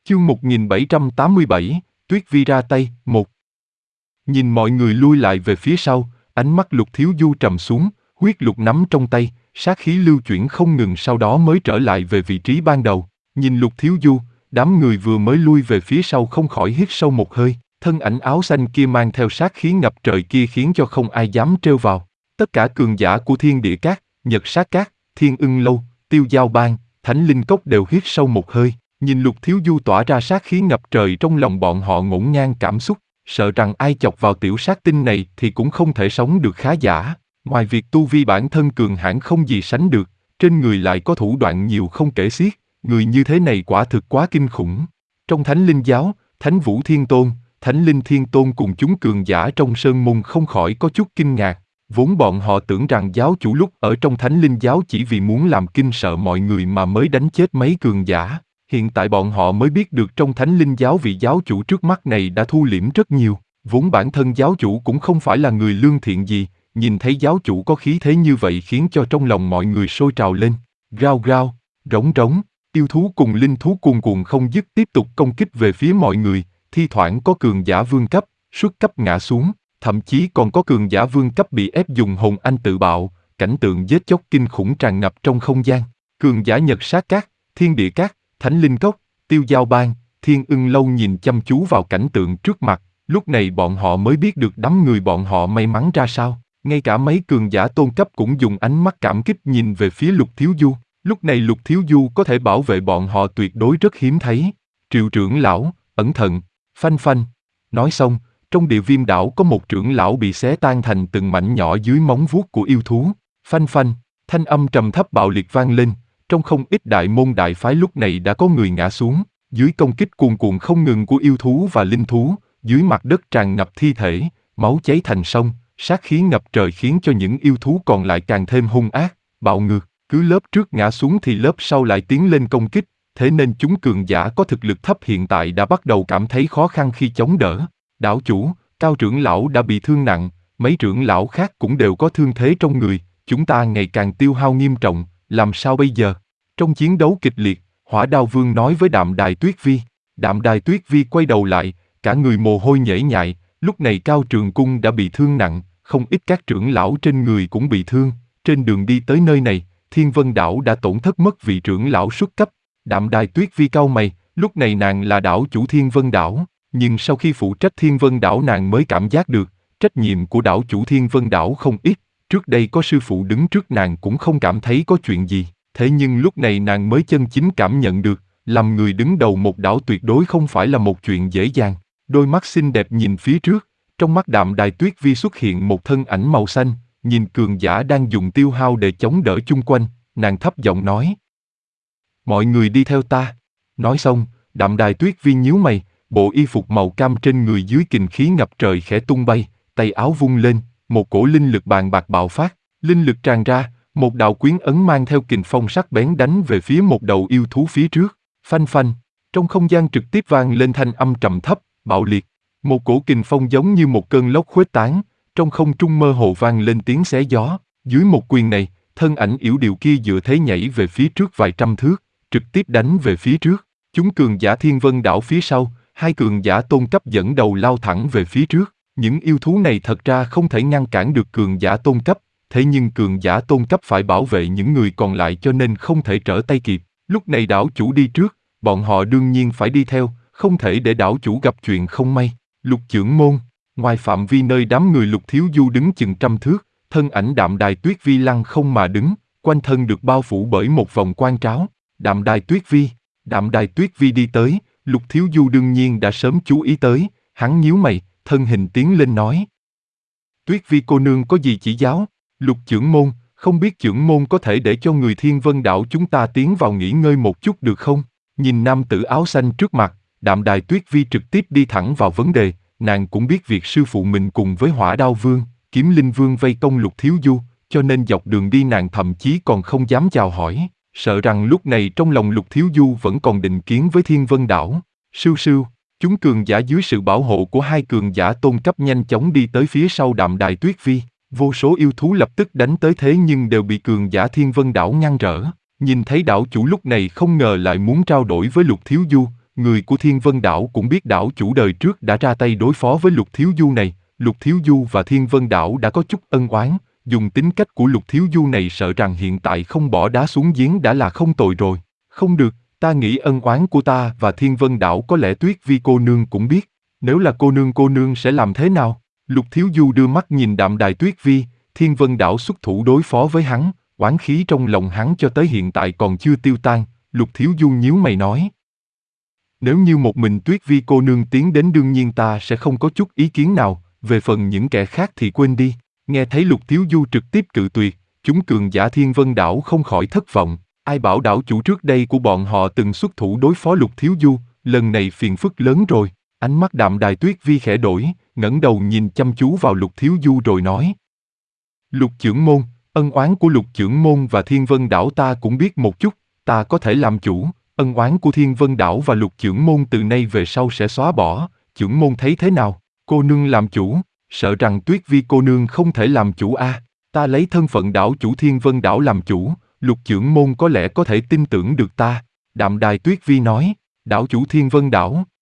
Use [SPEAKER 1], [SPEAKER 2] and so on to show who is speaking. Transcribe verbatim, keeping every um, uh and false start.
[SPEAKER 1] Chương một nghìn bảy trăm tám mươi bảy, Tuyết Vi ra tay, một. Nhìn mọi người lui lại về phía sau, ánh mắt Lục Thiếu Du trầm xuống, huyết lục nắm trong tay, sát khí lưu chuyển không ngừng sau đó mới trở lại về vị trí ban đầu. Nhìn Lục Thiếu Du, đám người vừa mới lui về phía sau không khỏi hít sâu một hơi, thân ảnh áo xanh kia mang theo sát khí ngập trời kia khiến cho không ai dám trêu vào. Tất cả cường giả của Thiên Địa Các, Nhật Sát Các, Thiên Ưng Lâu, Tiêu Giao Bang, Thánh Linh Cốc đều hít sâu một hơi. Nhìn Lục Thiếu Du tỏa ra sát khí ngập trời trong lòng bọn họ ngổn ngang cảm xúc, sợ rằng ai chọc vào tiểu sát tinh này thì cũng không thể sống được khá giả. Ngoài việc tu vi bản thân cường hãn không gì sánh được, trên người lại có thủ đoạn nhiều không kể xiết, người như thế này quả thực quá kinh khủng. Trong Thánh Linh Giáo, Thánh Vũ Thiên Tôn, Thánh Linh Thiên Tôn cùng chúng cường giả trong Sơn Môn không khỏi có chút kinh ngạc. Vốn bọn họ tưởng rằng giáo chủ lúc ở trong Thánh Linh Giáo chỉ vì muốn làm kinh sợ mọi người mà mới đánh chết mấy cường giả. Hiện tại bọn họ mới biết được trong Thánh Linh Giáo vị giáo chủ trước mắt này đã thu liễm rất nhiều. Vốn bản thân giáo chủ cũng không phải là người lương thiện gì, nhìn thấy giáo chủ có khí thế như vậy khiến cho trong lòng mọi người sôi trào lên. Rao rao, rống rống, yêu thú cùng linh thú cuồn cuộn không dứt tiếp tục công kích về phía mọi người, thi thoảng có cường giả vương cấp, xuất cấp ngã xuống, thậm chí còn có cường giả vương cấp bị ép dùng hồn anh tự bạo, cảnh tượng giết chóc kinh khủng tràn ngập trong không gian. Cường giả Nhật Sát Các, Thiên Địa Các, Thánh Linh Cốc, Tiêu Giao Bang, Thiên Ưng Lâu nhìn chăm chú vào cảnh tượng trước mặt, lúc này bọn họ mới biết được đám người bọn họ may mắn ra sao. Ngay cả mấy cường giả tôn cấp cũng dùng ánh mắt cảm kích nhìn về phía Lục Thiếu Du. Lúc này Lục Thiếu Du có thể bảo vệ bọn họ tuyệt đối rất hiếm thấy. Triệu trưởng lão, ẩn thận, phanh phanh. Nói xong, trong Địa Viêm đảo có một trưởng lão bị xé tan thành từng mảnh nhỏ dưới móng vuốt của yêu thú. Phanh phanh, thanh âm trầm thấp bạo liệt vang lên. Trong không ít đại môn đại phái lúc này đã có người ngã xuống, dưới công kích cuồn cuộn không ngừng của yêu thú và linh thú, dưới mặt đất tràn ngập thi thể, máu cháy thành sông, sát khí ngập trời khiến cho những yêu thú còn lại càng thêm hung ác, bạo ngược, cứ lớp trước ngã xuống thì lớp sau lại tiến lên công kích, thế nên chúng cường giả có thực lực thấp hiện tại đã bắt đầu cảm thấy khó khăn khi chống đỡ. Đảo chủ, Cao trưởng lão đã bị thương nặng, mấy trưởng lão khác cũng đều có thương thế trong người, chúng ta ngày càng tiêu hao nghiêm trọng. Làm sao bây giờ? Trong chiến đấu kịch liệt, Hỏa Đao Vương nói với Đạm Đài Tuyết Vi. Đạm Đài Tuyết Vi quay đầu lại, cả người mồ hôi nhễ nhại, lúc này Cao Trường Cung đã bị thương nặng, không ít các trưởng lão trên người cũng bị thương. Trên đường đi tới nơi này, Thiên Vân Đảo đã tổn thất mất vị trưởng lão xuất cấp. Đạm Đài Tuyết Vi cau mày, lúc này nàng là đảo chủ Thiên Vân Đảo, nhưng sau khi phụ trách Thiên Vân Đảo nàng mới cảm giác được, trách nhiệm của đảo chủ Thiên Vân Đảo không ít. Trước đây có sư phụ đứng trước nàng cũng không cảm thấy có chuyện gì, thế nhưng lúc này nàng mới chân chính cảm nhận được, làm người đứng đầu một đảo tuyệt đối không phải là một chuyện dễ dàng. Đôi mắt xinh đẹp nhìn phía trước, trong mắt Đạm Đài Tuyết Vi xuất hiện một thân ảnh màu xanh, nhìn cường giả đang dùng tiêu hao để chống đỡ chung quanh, nàng thấp giọng nói. Mọi người đi theo ta. Nói xong, Đạm Đài Tuyết Vi nhíu mày, bộ y phục màu cam trên người dưới kình khí ngập trời khẽ tung bay, tay áo vung lên. Một cổ linh lực bàn bạc bạo phát, linh lực tràn ra, một đạo quyến ấn mang theo kình phong sắc bén đánh về phía một đầu yêu thú phía trước. Phanh phanh, trong không gian trực tiếp vang lên thanh âm trầm thấp, bạo liệt. Một cổ kình phong giống như một cơn lốc khuếch tán, trong không trung mơ hồ vang lên tiếng xé gió. Dưới một quyền này, thân ảnh yểu điệu kia dựa thế nhảy về phía trước vài trăm thước, trực tiếp đánh về phía trước. Chúng cường giả Thiên Vân Đảo phía sau, hai cường giả tôn cấp dẫn đầu lao thẳng về phía trước. Những yêu thú này thật ra không thể ngăn cản được cường giả tôn cấp, thế nhưng cường giả tôn cấp phải bảo vệ những người còn lại cho nên không thể trở tay kịp. Lúc này đảo chủ đi trước, bọn họ đương nhiên phải đi theo, không thể để đảo chủ gặp chuyện không may. Lục Chưởng Môn, ngoài phạm vi nơi đám người Lục Thiếu Du đứng chừng trăm thước, thân ảnh Đạm Đài Tuyết Vi lăng không mà đứng, quanh thân được bao phủ bởi một vòng quan tráo. Đạm Đài Tuyết Vi, Đạm Đài Tuyết Vi đi tới, Lục Thiếu Du đương nhiên đã sớm chú ý tới, hắn nhíu mày, thân hình tiến lên nói. Tuyết Vi cô nương có gì chỉ giáo? Lục Chưởng Môn, không biết Chưởng Môn có thể để cho người Thiên Vân Đảo chúng ta tiến vào nghỉ ngơi một chút được không? Nhìn nam tử áo xanh trước mặt, Đạm Đài Tuyết Vi trực tiếp đi thẳng vào vấn đề, nàng cũng biết việc sư phụ mình cùng với Hỏa Đao Vương, Kiếm Linh Vương vây công Lục Thiếu Du, cho nên dọc đường đi nàng thậm chí còn không dám chào hỏi, sợ rằng lúc này trong lòng Lục Thiếu Du vẫn còn định kiến với Thiên Vân Đảo. Sưu sưu. Chúng cường giả dưới sự bảo hộ của hai cường giả tôn cấp nhanh chóng đi tới phía sau Đạm Đài Tuyết Vi. Vô số yêu thú lập tức đánh tới thế nhưng đều bị cường giả Thiên Vân Đảo ngăn trở. Nhìn thấy đảo chủ lúc này không ngờ lại muốn trao đổi với Lục Thiếu Du, người của Thiên Vân Đảo cũng biết đảo chủ đời trước đã ra tay đối phó với Lục Thiếu Du này, Lục Thiếu Du và Thiên Vân Đảo đã có chút ân oán, dùng tính cách của Lục Thiếu Du này sợ rằng hiện tại không bỏ đá xuống giếng đã là không tồi rồi. Không được, ta nghĩ ân oán của ta và Thiên Vân Đảo có lẽ Tuyết Vi cô nương cũng biết, nếu là cô nương cô nương sẽ làm thế nào? Lục Thiếu Du đưa mắt nhìn Đạm Đài Tuyết Vi, Thiên Vân Đảo xuất thủ đối phó với hắn, oán khí trong lòng hắn cho tới hiện tại còn chưa tiêu tan, Lục Thiếu Du nhíu mày nói. Nếu như một mình Tuyết Vi cô nương tiến đến đương nhiên ta sẽ không có chút ý kiến nào, về phần những kẻ khác thì quên đi. Nghe thấy Lục Thiếu Du trực tiếp cự tuyệt, chúng cường giả Thiên Vân Đảo không khỏi thất vọng, ai bảo đảo chủ trước đây của bọn họ từng xuất thủ đối phó Lục Thiếu Du, lần này phiền phức lớn rồi. Ánh mắt Đạm Đài Tuyết Vi khẽ đổi, ngẩng đầu nhìn chăm chú vào Lục Thiếu Du rồi nói. Lục trưởng môn, ân oán của Lục trưởng môn và Thiên Vân Đảo ta cũng biết một chút, ta có thể làm chủ, ân oán của Thiên Vân Đảo và Lục trưởng môn từ nay về sau sẽ xóa bỏ, trưởng môn thấy thế nào? Cô nương làm chủ, sợ rằng Tuyết Vi cô nương không thể làm chủ a, à, ta lấy thân phận đảo chủ Thiên Vân Đảo làm chủ, Lục trưởng môn có lẽ có thể tin tưởng được ta. Đạm Đài Tuyết Vi nói, đảo chủ Thiên Vân Đảo.